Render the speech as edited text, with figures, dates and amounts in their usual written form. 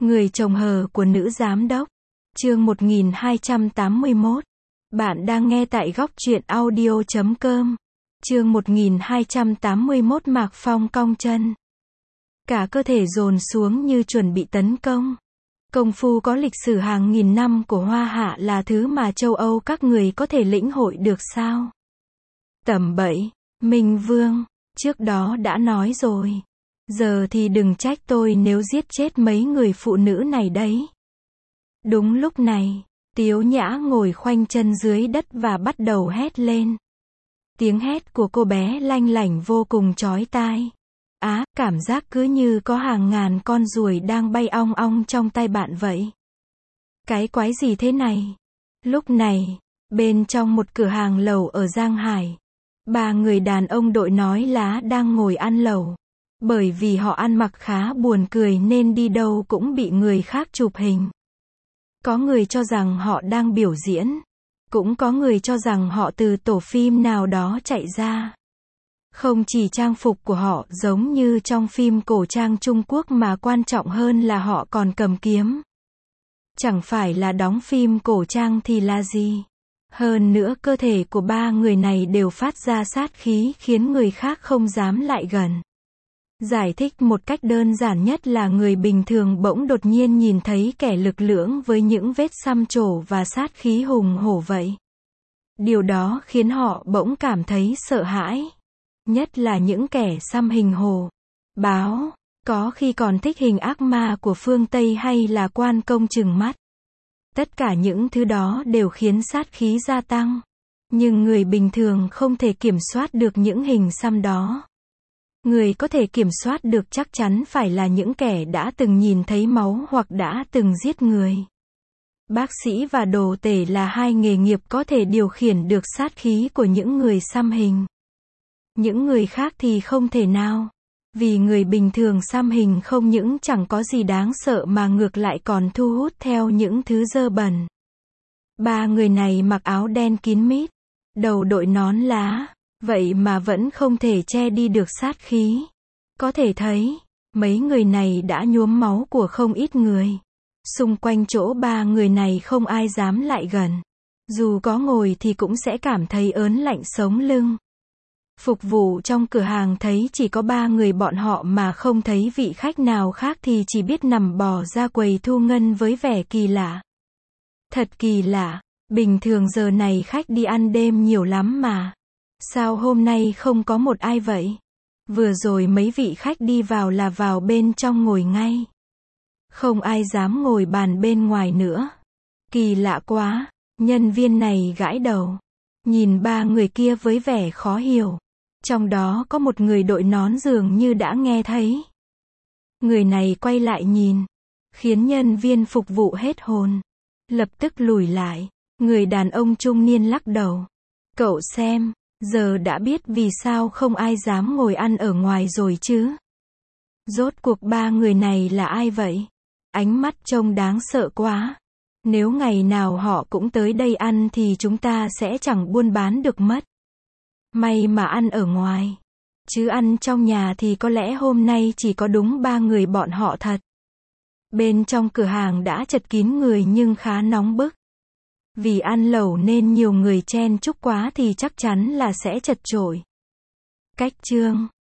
Người chồng hờ của nữ giám đốc. Chương 1281. Bạn đang nghe tại góc truyện audio.com. Chương 1281 Mạc Phong cong chân. Cả cơ thể dồn xuống như chuẩn bị tấn công. Công phu có lịch sử hàng nghìn năm của Hoa Hạ là thứ mà châu Âu các người có thể lĩnh hội được sao? Tầm bậy, Minh Vương, trước đó đã nói rồi. Giờ thì đừng trách tôi nếu giết chết mấy người phụ nữ này đấy. Đúng lúc này, Tiếu Nhã ngồi khoanh chân dưới đất và bắt đầu hét lên. Tiếng hét của cô bé lanh lảnh vô cùng chói tai. Cảm giác cứ như có hàng ngàn con ruồi đang bay ong ong trong tai bạn vậy. Cái quái gì thế này? Lúc này, bên trong một cửa hàng lẩu ở Giang Hải, ba người đàn ông đội nói lá đang ngồi ăn lẩu. Bởi vì họ ăn mặc khá buồn cười nên đi đâu cũng bị người khác chụp hình. Có người cho rằng họ đang biểu diễn. Cũng có người cho rằng họ từ tổ phim nào đó chạy ra. Không chỉ trang phục của họ giống như trong phim cổ trang Trung Quốc mà quan trọng hơn là họ còn cầm kiếm. Chẳng phải là đóng phim cổ trang thì là gì. Hơn nữa cơ thể của ba người này đều phát ra sát khí khiến người khác không dám lại gần. Giải thích một cách đơn giản nhất là người bình thường bỗng đột nhiên nhìn thấy kẻ lực lưỡng với những vết xăm trổ và sát khí hùng hổ vậy. Điều đó khiến họ bỗng cảm thấy sợ hãi. Nhất là những kẻ xăm hình hổ, báo, có khi còn thích hình ác ma của phương Tây hay là quan công trừng mắt. Tất cả những thứ đó đều khiến sát khí gia tăng. Nhưng người bình thường không thể kiểm soát được những hình xăm đó. Người có thể kiểm soát được chắc chắn phải là những kẻ đã từng nhìn thấy máu hoặc đã từng giết người. Bác sĩ và đồ tể là hai nghề nghiệp có thể điều khiển được sát khí của những người xăm hình. Những người khác thì không thể nào. Vì người bình thường xăm hình không những chẳng có gì đáng sợ mà ngược lại còn thu hút theo những thứ dơ bẩn. Ba người này mặc áo đen kín mít, đầu đội nón lá, vậy mà vẫn không thể che đi được sát khí. Có thể thấy, mấy người này đã nhuốm máu của không ít người. Xung quanh chỗ ba người này không ai dám lại gần. Dù có ngồi thì cũng sẽ cảm thấy ớn lạnh sống lưng. Phục vụ trong cửa hàng thấy chỉ có ba người bọn họ mà không thấy vị khách nào khác thì chỉ biết nằm bò ra quầy thu ngân với vẻ kỳ lạ. Thật kỳ lạ, bình thường giờ này khách đi ăn đêm nhiều lắm mà. Sao hôm nay không có một ai vậy? Vừa rồi mấy vị khách đi vào là vào bên trong ngồi ngay. Không ai dám ngồi bàn bên ngoài nữa. Kỳ lạ quá, nhân viên này gãi đầu. Nhìn ba người kia với vẻ khó hiểu. Trong đó có một người đội nón dường như đã nghe thấy. Người này quay lại nhìn, khiến nhân viên phục vụ hết hồn. Lập tức lùi lại, người đàn ông trung niên lắc đầu. Cậu xem, giờ đã biết vì sao không ai dám ngồi ăn ở ngoài rồi chứ. Rốt cuộc ba người này là ai vậy? Ánh mắt trông đáng sợ quá. Nếu ngày nào họ cũng tới đây ăn thì chúng ta sẽ chẳng buôn bán được mất. May mà ăn ở ngoài. Chứ ăn trong nhà thì có lẽ hôm nay chỉ có đúng ba người bọn họ thật. Bên trong cửa hàng đã chật kín người nhưng khá nóng bức. Vì ăn lẩu nên nhiều người chen chúc quá thì chắc chắn là sẽ chật chội. Cách chương